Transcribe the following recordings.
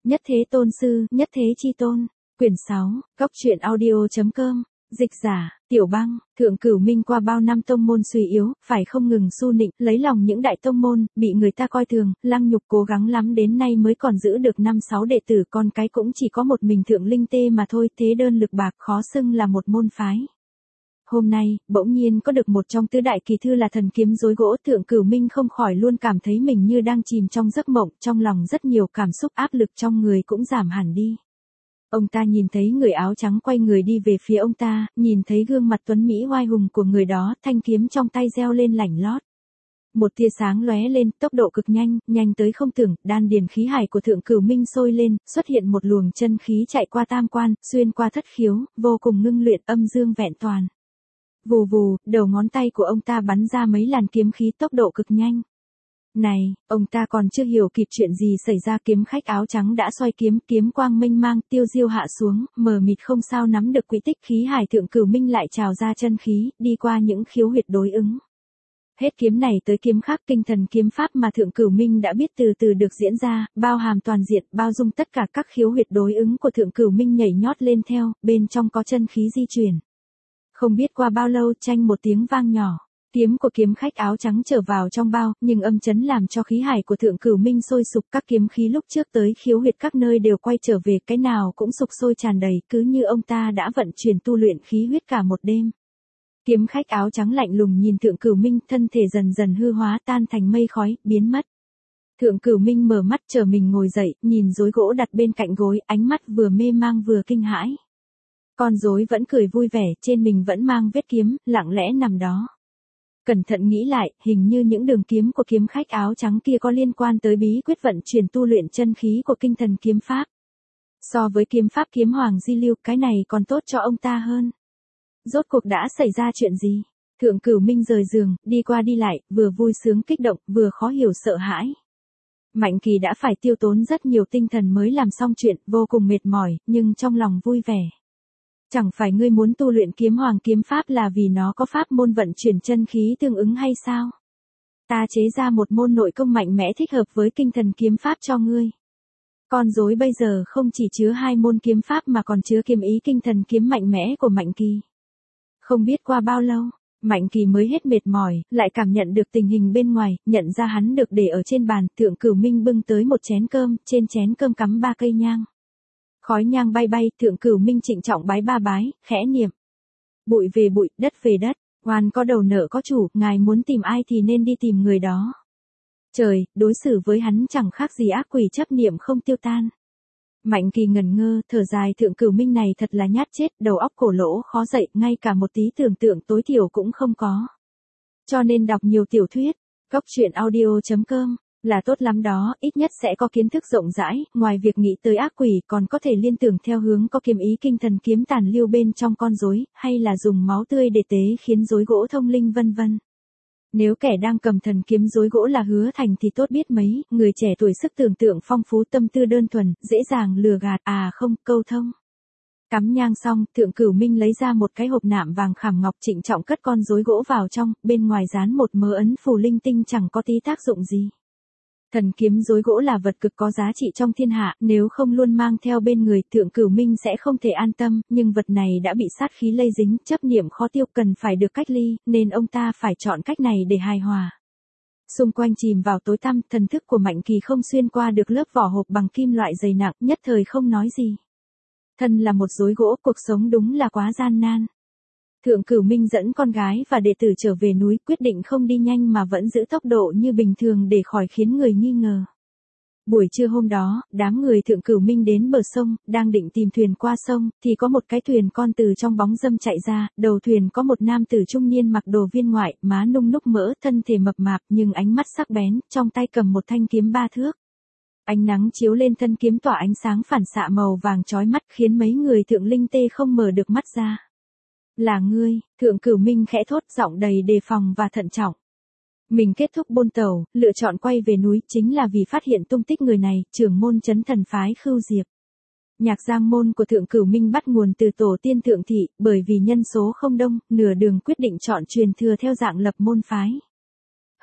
Nhất thế tôn sư, nhất thế chi tôn. Quyển 6, Góc truyện audio.com. Dịch giả, Tiểu Băng. Thượng Cửu Minh qua bao năm tông môn suy yếu, phải không ngừng su nịnh, lấy lòng những đại tông môn, bị người ta coi thường, lăng nhục, cố gắng lắm đến nay mới còn giữ được 5-6 đệ tử, con cái cũng chỉ có một mình Thượng Linh Tê mà thôi, thế đơn lực bạc, khó xưng là một môn phái. Hôm nay, bỗng nhiên có được một trong tứ đại kỳ thư là thần kiếm rối gỗ, Thượng Cửu Minh không khỏi luôn cảm thấy mình như đang chìm trong giấc mộng, trong lòng rất nhiều cảm xúc, áp lực trong người cũng giảm hẳn đi. Ông ta nhìn thấy người áo trắng quay người đi về phía ông ta, nhìn thấy gương mặt tuấn mỹ oai hùng của người đó, thanh kiếm trong tay reo lên lảnh lót. Một tia sáng lóe lên, tốc độ cực nhanh, nhanh tới không tưởng, đan điền khí hải của Thượng Cửu Minh sôi lên, xuất hiện một luồng chân khí chạy qua tam quan, xuyên qua thất khiếu, vô cùng ngưng luyện, âm dương vẹn toàn. Vù vù, đầu ngón tay của ông ta bắn ra mấy làn kiếm khí, tốc độ cực nhanh. Này, ông ta còn chưa hiểu kịp chuyện gì xảy ra, kiếm khách áo trắng đã xoay kiếm, kiếm quang mênh mang, tiêu diêu hạ xuống, mờ mịt không sao nắm được quỹ tích, khí hải Thượng Cửu Minh lại trào ra chân khí, đi qua những khiếu huyệt đối ứng. Hết kiếm này tới kiếm khác, kinh thần kiếm pháp mà Thượng Cửu Minh đã biết từ từ được diễn ra, bao hàm toàn diện, bao dung tất cả các khiếu huyệt đối ứng của Thượng Cửu Minh nhảy nhót lên theo, bên trong có chân khí di chuyển. Không biết qua bao lâu, chanh một tiếng vang nhỏ. Kiếm của kiếm khách áo trắng trở vào trong bao, nhưng âm chấn làm cho khí hải của Thượng Cửu Minh sôi sục, các kiếm khí lúc trước tới khiếu huyệt các nơi đều quay trở về, cái nào cũng sục sôi tràn đầy, cứ như ông ta đã vận chuyển tu luyện khí huyết cả một đêm. Kiếm khách áo trắng lạnh lùng nhìn Thượng Cửu Minh, thân thể dần dần hư hóa, tan thành mây khói, biến mất. Thượng Cửu Minh mở mắt, chờ mình ngồi dậy, nhìn rối gỗ đặt bên cạnh gối, ánh mắt vừa mê mang vừa kinh hãi. Con rối vẫn cười vui vẻ, trên mình vẫn mang vết kiếm, lặng lẽ nằm đó. Cẩn thận nghĩ lại, hình như những đường kiếm của kiếm khách áo trắng kia có liên quan tới bí quyết vận chuyển tu luyện chân khí của kinh thần kiếm pháp. So với kiếm pháp kiếm hoàng di lưu, cái này còn tốt cho ông ta hơn. Rốt cuộc đã xảy ra chuyện gì? Thượng Cửu Minh rời giường, đi qua đi lại, vừa vui sướng kích động, vừa khó hiểu sợ hãi. Mạnh Kỳ đã phải tiêu tốn rất nhiều tinh thần mới làm xong chuyện, vô cùng mệt mỏi, nhưng trong lòng vui vẻ. Chẳng phải ngươi muốn tu luyện kiếm hoàng kiếm pháp là vì nó có pháp môn vận chuyển chân khí tương ứng hay sao? Ta chế ra một môn nội công mạnh mẽ thích hợp với kinh thần kiếm pháp cho ngươi. Con rối bây giờ không chỉ chứa 2 môn kiếm pháp mà còn chứa kiếm ý kinh thần kiếm mạnh mẽ của Mạnh Kỳ. Không biết qua bao lâu, Mạnh Kỳ mới hết mệt mỏi, lại cảm nhận được tình hình bên ngoài, nhận ra hắn được để ở trên bàn, Thượng Cửu Minh bưng tới một chén cơm, trên chén cơm cắm 3 cây nhang. Khói nhang bay bay, Thượng Cửu Minh trịnh trọng bái 3 bái, khẽ niệm. Bụi về bụi, đất về đất, oan có đầu nợ có chủ, ngài muốn tìm ai thì nên đi tìm người đó. Trời, đối xử với hắn chẳng khác gì ác quỷ chấp niệm không tiêu tan. Mạnh Kỳ ngẩn ngơ, thở dài, Thượng Cửu Minh này thật là nhát chết, đầu óc cổ lỗ khó dậy, ngay cả một tí tưởng tượng tối thiểu cũng không có. Cho nên đọc nhiều tiểu thuyết, Góc truyện audio.com. Là tốt lắm đó, ít nhất sẽ có kiến thức rộng rãi, ngoài việc nghĩ tới ác quỷ còn có thể liên tưởng theo hướng có kiếm ý kinh thần kiếm tàn lưu bên trong con rối, hay là dùng máu tươi để tế khiến rối gỗ thông linh vân vân. Nếu kẻ đang cầm thần kiếm rối gỗ là Hứa Thành thì tốt biết mấy, người trẻ tuổi sức tưởng tượng phong phú, tâm tư đơn thuần, dễ dàng lừa gạt, không, câu thông. Cắm nhang xong, Thượng Cửu Minh lấy ra một cái hộp nạm vàng khảm ngọc, trịnh trọng cất con rối gỗ vào trong, bên ngoài dán một mớ ấn phù linh tinh chẳng có tí tác dụng gì. Thần kiếm rối gỗ là vật cực có giá trị trong thiên hạ, nếu không luôn mang theo bên người, Thượng Cửu Minh sẽ không thể an tâm, nhưng vật này đã bị sát khí lây dính, chấp niệm khó tiêu, cần phải được cách ly, nên ông ta phải chọn cách này để hài hòa. Xung quanh chìm vào tối tăm, thần thức của Mạnh Kỳ không xuyên qua được lớp vỏ hộp bằng kim loại dày nặng, nhất thời không nói gì. Thân là một rối gỗ, cuộc sống đúng là quá gian nan. Thượng Cửu Minh dẫn con gái và đệ tử trở về núi, quyết định không đi nhanh mà vẫn giữ tốc độ như bình thường để khỏi khiến người nghi ngờ. Buổi trưa hôm đó, đám người Thượng Cửu Minh đến bờ sông, đang định tìm thuyền qua sông, thì có một cái thuyền con từ trong bóng râm chạy ra, đầu thuyền có một nam tử trung niên mặc đồ viên ngoại, má nung núc mỡ, thân thể mập mạp nhưng ánh mắt sắc bén, trong tay cầm một thanh kiếm 3 thước. Ánh nắng chiếu lên thân kiếm tỏa ánh sáng phản xạ màu vàng chói mắt khiến mấy người Thượng Linh Tê không mở được mắt ra. Là ngươi, Thượng Cửu Minh khẽ thốt, giọng đầy đề phòng và thận trọng. Mình kết thúc buôn tàu, lựa chọn quay về núi chính là vì phát hiện tung tích người này, trưởng môn Chấn Thần phái Khưu Diệp. Nhạc giang môn của Thượng Cửu Minh bắt nguồn từ tổ tiên Thượng Thị, bởi vì nhân số không đông, nửa đường quyết định chọn truyền thừa theo dạng lập môn phái.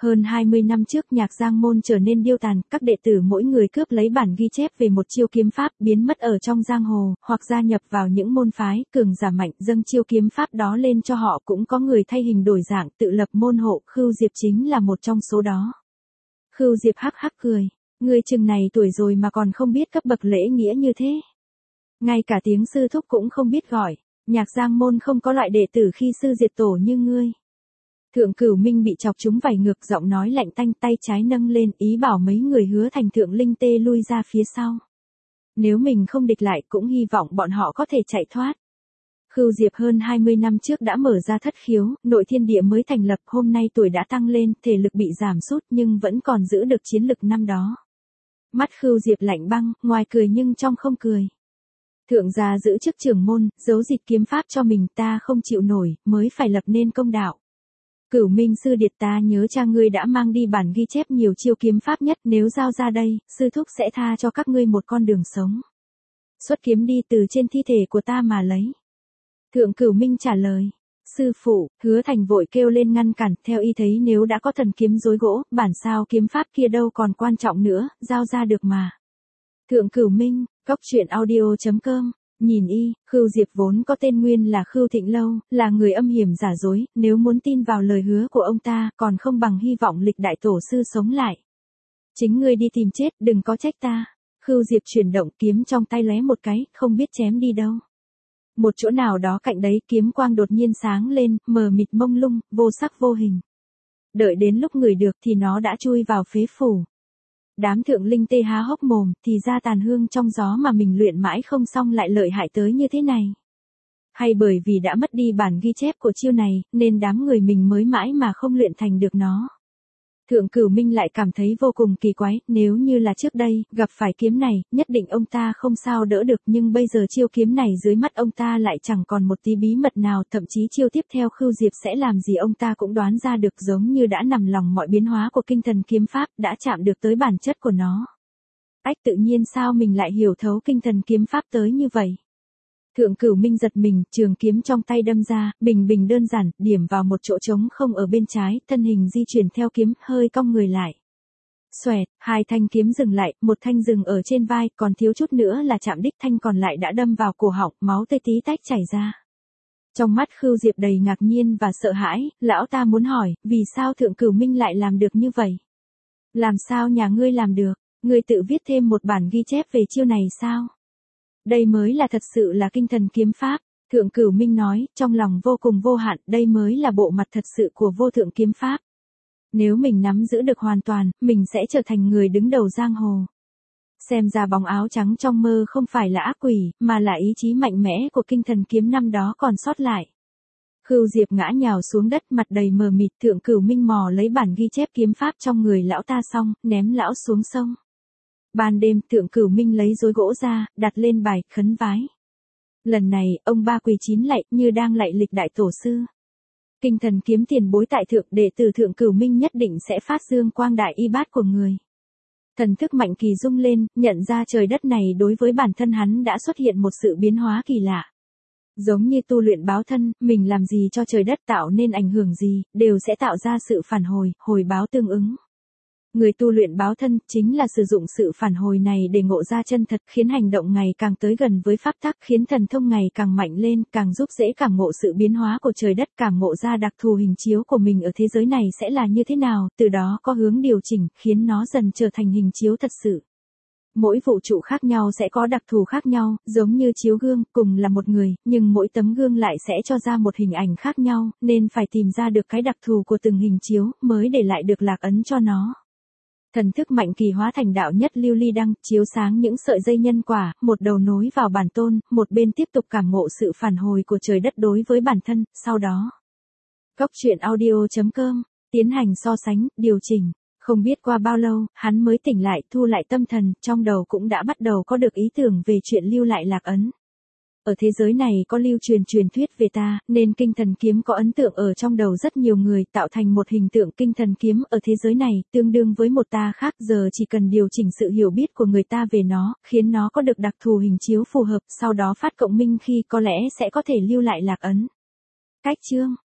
Hơn 20 năm trước Nhạc Giang môn trở nên điêu tàn, các đệ tử mỗi người cướp lấy bản ghi chép về một chiêu kiếm pháp biến mất ở trong giang hồ, hoặc gia nhập vào những môn phái cường giả mạnh dâng chiêu kiếm pháp đó lên cho họ, cũng có người thay hình đổi dạng tự lập môn hộ, Khưu Diệp chính là một trong số đó. Khưu Diệp hắc hắc cười, ngươi chừng này tuổi rồi mà còn không biết cấp bậc lễ nghĩa như thế. Ngay cả tiếng sư thúc cũng không biết gọi, Nhạc Giang môn không có loại đệ tử khi sư diệt tổ như ngươi. Thượng Cửu Minh bị chọc trúng vảy ngược, giọng nói lạnh tanh, tay trái nâng lên, ý bảo mấy người Hứa Thành Thượng Linh Tê lui ra phía sau. Nếu mình không địch lại cũng hy vọng bọn họ có thể chạy thoát. Khưu Diệp hơn 20 năm trước đã mở ra thất khiếu, nội thiên địa mới thành lập, hôm nay tuổi đã tăng lên, thể lực bị giảm sút nhưng vẫn còn giữ được chiến lực năm đó. Mắt Khưu Diệp lạnh băng, ngoài cười nhưng trong không cười. Thượng gia giữ chức trưởng môn, giấu dịch kiếm pháp cho mình, ta không chịu nổi, mới phải lập nên công đạo. Cửu Minh sư điệt, ta nhớ cha ngươi đã mang đi bản ghi chép nhiều chiêu kiếm pháp nhất, nếu giao ra đây, sư thúc sẽ tha cho các ngươi một con đường sống. Xuất kiếm đi, từ trên thi thể của ta mà lấy. Thượng Cửu Minh trả lời. Sư phụ, Hứa Thành vội kêu lên ngăn cản, theo y thấy nếu đã có thần kiếm rối gỗ, bản sao kiếm pháp kia đâu còn quan trọng nữa, giao ra được mà. Thượng Cửu Minh, coctruyện.audio.com. Nhìn y, Khưu Diệp vốn có tên nguyên là Khưu Thịnh Lâu, là người âm hiểm giả dối, nếu muốn tin vào lời hứa của ông ta, còn không bằng hy vọng lịch đại tổ sư sống lại. Chính ngươi đi tìm chết, đừng có trách ta. Khưu Diệp chuyển động, kiếm trong tay lóe một cái, không biết chém đi đâu. Một chỗ nào đó cạnh đấy, kiếm quang đột nhiên sáng lên, mờ mịt mông lung, vô sắc vô hình. Đợi đến lúc ngửi được thì nó đã chui vào phế phủ. Đám Thượng Linh Tê há hốc mồm, thì ra tàn hương trong gió mà mình luyện mãi không xong lại lợi hại tới như thế này. Hay bởi vì đã mất đi bản ghi chép của chiêu này, nên đám người mình mới mãi mà không luyện thành được nó. Thượng Cửu Minh lại cảm thấy vô cùng kỳ quái, nếu như là trước đây, gặp phải kiếm này, nhất định ông ta không sao đỡ được, nhưng bây giờ chiêu kiếm này dưới mắt ông ta lại chẳng còn một tí bí mật nào, thậm chí chiêu tiếp theo Khưu Diệp sẽ làm gì ông ta cũng đoán ra được, giống như đã nằm lòng mọi biến hóa của kinh thần kiếm pháp, đã chạm được tới bản chất của nó. Ách, tự nhiên sao mình lại hiểu thấu kinh thần kiếm pháp tới như vậy? Thượng Cửu Minh giật mình, trường kiếm trong tay đâm ra, bình bình đơn giản, điểm vào một chỗ trống không ở bên trái, thân hình di chuyển theo kiếm, hơi cong người lại. Xoẹt, hai thanh kiếm dừng lại, một thanh dừng ở trên vai, còn thiếu chút nữa là chạm đích, thanh còn lại đã đâm vào cổ họng, máu tê tí tách chảy ra. Trong mắt Khưu Diệp đầy ngạc nhiên và sợ hãi, lão ta muốn hỏi, vì sao Thượng Cửu Minh lại làm được như vậy? Làm sao nhà ngươi làm được? Ngươi tự viết thêm một bản ghi chép về chiêu này sao? Đây mới là thật sự là kinh thần kiếm pháp, Thượng Cửu Minh nói, trong lòng vô cùng vô hạn, đây mới là bộ mặt thật sự của vô thượng kiếm pháp. Nếu mình nắm giữ được hoàn toàn, mình sẽ trở thành người đứng đầu giang hồ. Xem ra bóng áo trắng trong mơ không phải là ác quỷ, mà là ý chí mạnh mẽ của kinh thần kiếm năm đó còn sót lại. Khưu Diệp ngã nhào xuống đất, mặt đầy mờ mịt. Thượng Cửu Minh mò lấy bản ghi chép kiếm pháp trong người lão ta xong, ném lão xuống sông. Ban đêm, Thượng Cửu Minh lấy rối gỗ ra, đặt lên bài, khấn vái. Lần này, ông ba quỳ chín lạy, như đang lạy lịch đại tổ sư. Kinh thần kiếm tiền bối tại thượng, đệ tử Thượng Cửu Minh nhất định sẽ phát dương quang đại y bát của người. Thần thức mạnh kỳ rung lên, nhận ra trời đất này đối với bản thân hắn đã xuất hiện một sự biến hóa kỳ lạ. Giống như tu luyện báo thân, mình làm gì cho trời đất tạo nên ảnh hưởng gì, đều sẽ tạo ra sự phản hồi, hồi báo tương ứng. Người tu luyện báo thân chính là sử dụng sự phản hồi này để ngộ ra chân thật, khiến hành động ngày càng tới gần với pháp tắc, khiến thần thông ngày càng mạnh lên, càng giúp dễ cảm ngộ sự biến hóa của trời đất, cảm ngộ ra đặc thù hình chiếu của mình ở thế giới này sẽ là như thế nào, từ đó có hướng điều chỉnh, khiến nó dần trở thành hình chiếu thật sự. Mỗi vũ trụ khác nhau sẽ có đặc thù khác nhau, giống như chiếu gương, cùng là một người, nhưng mỗi tấm gương lại sẽ cho ra một hình ảnh khác nhau, nên phải tìm ra được cái đặc thù của từng hình chiếu, mới để lại được lạc ấn cho nó. Thần thức mạnh kỳ hóa thành đạo nhất lưu ly đăng, chiếu sáng những sợi dây nhân quả, một đầu nối vào bản tôn, một bên tiếp tục cảm ngộ sự phản hồi của trời đất đối với bản thân, sau đó. coctruyện.audio.com, tiến hành so sánh, điều chỉnh. Không biết qua bao lâu, hắn mới tỉnh lại, thu lại tâm thần, trong đầu cũng đã bắt đầu có được ý tưởng về chuyện lưu lại lạc ấn. Ở thế giới này có lưu truyền thuyết về ta, nên kinh thần kiếm có ấn tượng ở trong đầu rất nhiều người, tạo thành một hình tượng kinh thần kiếm ở thế giới này, tương đương với một ta khác, giờ chỉ cần điều chỉnh sự hiểu biết của người ta về nó, khiến nó có được đặc thù hình chiếu phù hợp, sau đó phát cộng minh khi có lẽ sẽ có thể lưu lại lạc ấn. Cách chương